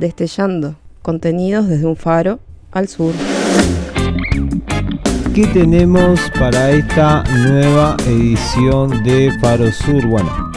destellando contenidos desde un faro al sur. ¿Qué tenemos para esta nueva edición de Faro Sur? Bueno,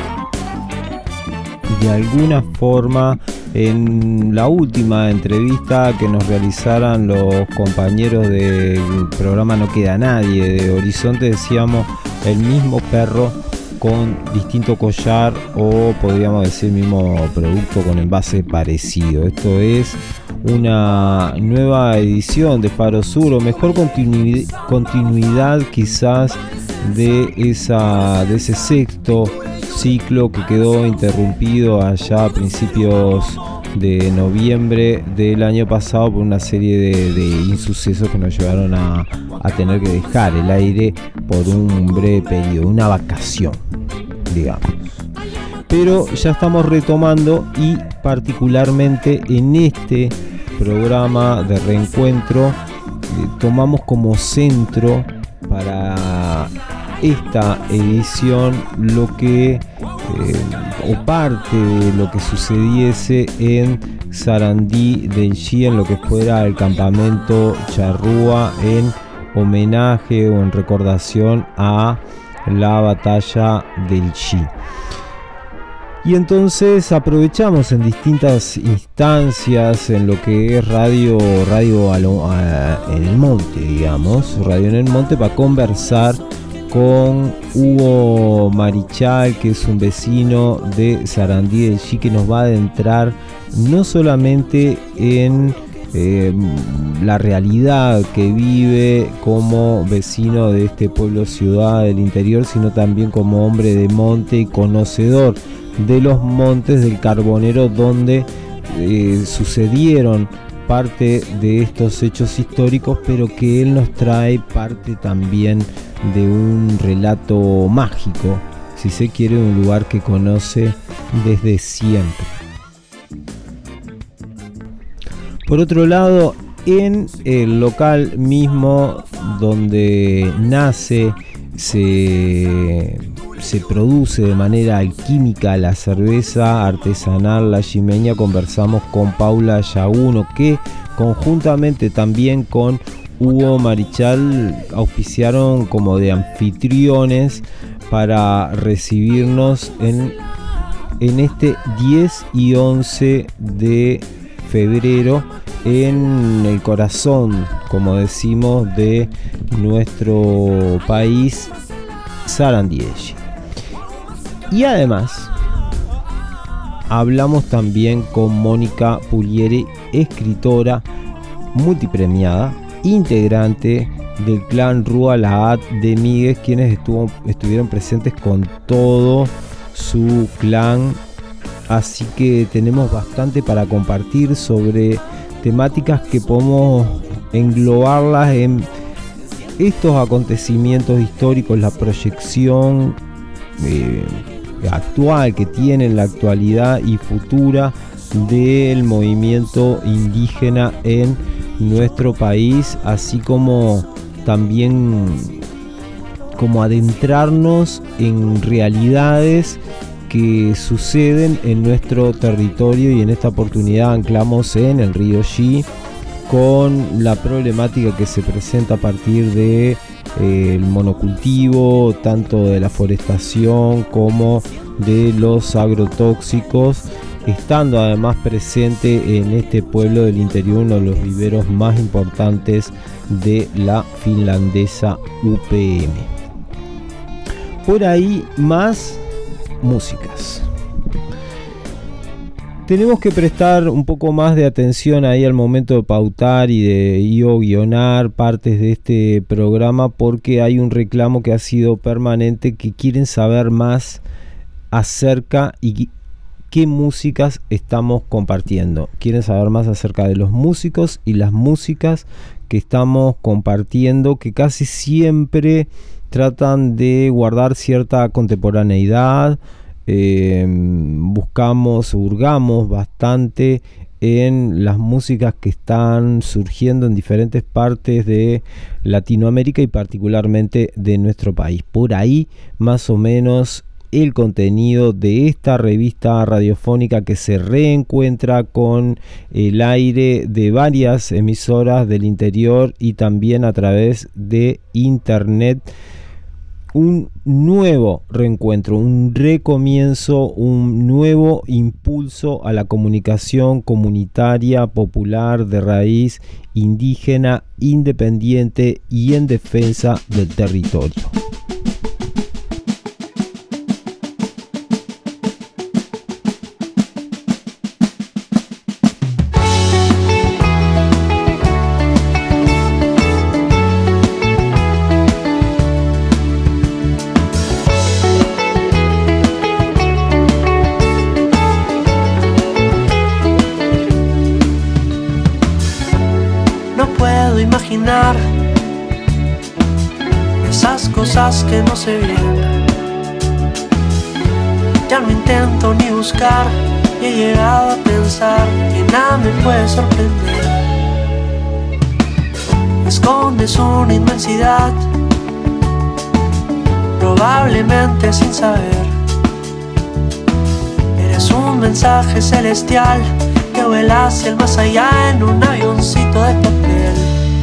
de alguna forma, en la última entrevista que nos realizaran los compañeros del programa No Queda Nadie de Horizonte, decíamos el mismo perro con distinto collar, o podríamos decir el mismo producto con envase parecido. Esto es una nueva edición de Faro Sur, o mejor continuidad quizás de ese sexto ciclo que quedó interrumpido allá a principios de noviembre del año pasado por una serie de insucesos que nos llevaron a tener que dejar el aire por un breve periodo, una vacación, digamos. Pero ya estamos retomando, y particularmente en este programa de reencuentro tomamos como centro para esta edición lo que o parte de lo que sucediese en Sarandí del Chi, en lo que fuera el campamento Charrúa, en homenaje o en recordación a la batalla del Chi. Y entonces aprovechamos en distintas instancias en lo que es radio en el monte, digamos, radio en el monte, para conversar con Hugo Marichal, que es un vecino de Sarandí del Chi, que nos va a adentrar no solamente en la realidad que vive como vecino de este pueblo ciudad del interior, sino también como hombre de monte y conocedor de los montes del Carbonero, donde sucedieron parte de estos hechos históricos, pero que él nos trae parte también de un relato mágico, si se quiere, un lugar que conoce desde siempre. Por otro lado, en el local mismo donde nace, se produce de manera alquímica la cerveza artesanal La Chimeña, conversamos con Paula Yaguno, que conjuntamente también con Hugo Marichal auspiciaron como de anfitriones para recibirnos en este 10 y 11 de febrero en el corazón, como decimos, de nuestro país, Sarandí del Chi. Y además hablamos también con Mónica Puglieri, escritora multipremiada, integrante del clan Rúa Lahat de Míguez, quienes estuvieron presentes con todo su clan. Así que tenemos bastante para compartir sobre temáticas que podemos englobarlas en estos acontecimientos históricos, la proyección actual que tiene en la actualidad y futura del movimiento indígena en nuestro país, así como también como adentrarnos en realidades que suceden en nuestro territorio, y en esta oportunidad anclamos en el río Chi con la problemática que se presenta a partir de el monocultivo, tanto de la forestación como de los agrotóxicos, estando además presente en este pueblo del interior, uno de los viveros más importantes de la finlandesa UPM. Por ahí más músicas. Tenemos que prestar un poco más de atención ahí al momento de pautar y de guionar partes de este programa, porque hay un reclamo que ha sido permanente, que quieren saber más acerca y qué músicas estamos compartiendo. Quieren saber más acerca de los músicos y las músicas que estamos compartiendo, que casi siempre tratan de guardar cierta contemporaneidad. Hurgamos bastante en las músicas que están surgiendo en diferentes partes de Latinoamérica y particularmente de nuestro país. Por ahí más o menos el contenido de esta revista radiofónica que se reencuentra con el aire de varias emisoras del interior y también a través de internet. Un nuevo reencuentro, un recomienzo, un nuevo impulso a la comunicación comunitaria, popular, de raíz, indígena, independiente y en defensa del territorio. Esas cosas que no sé bien, ya no intento ni buscar, y he llegado a pensar que nada me puede sorprender. Escondes una inmensidad, probablemente sin saber. Eres un mensaje celestial que vuela hacia el más allá en un avioncito de papel.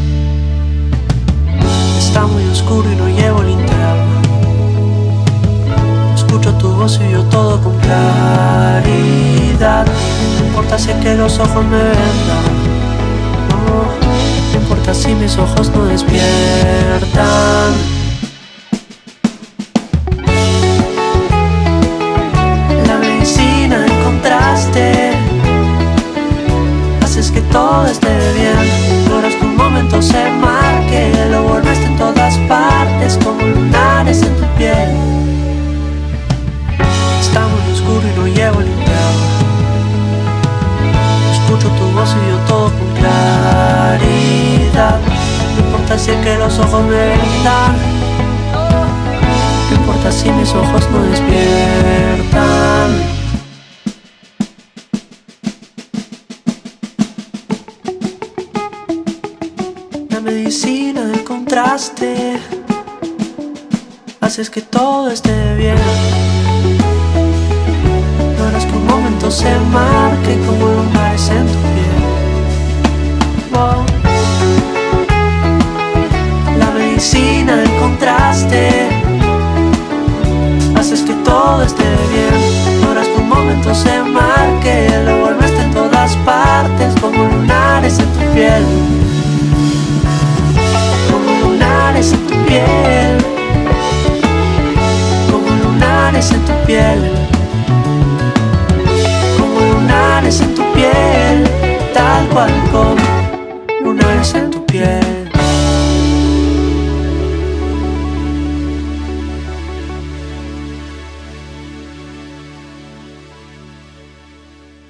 Está muy oscuro y no llevo linterna. Escucho tu voz y veo todo con claridad. No importa si es que los ojos me vendan, no importa si mis ojos no despiertan. La medicina del contraste haces que todo esté bien. Logras que un momento se marque, lo volviste en todas partes como lunares en tu piel. Está muy oscuro y no llevo linterna. Escucho tu voz y veo todo con claridad. No importa si es que los ojos me vendan, no importa si mis ojos no despiertan. La medicina del contraste haces que todo esté bien. Logras que un momento se marque como lunares en tu piel. Wow. La medicina del contraste haces que todo esté bien. Logras que un momento se marque, lo volviste en todas partes como lunares en tu piel. Lunares en tu piel, como lunares en tu piel, como lunares en tu piel.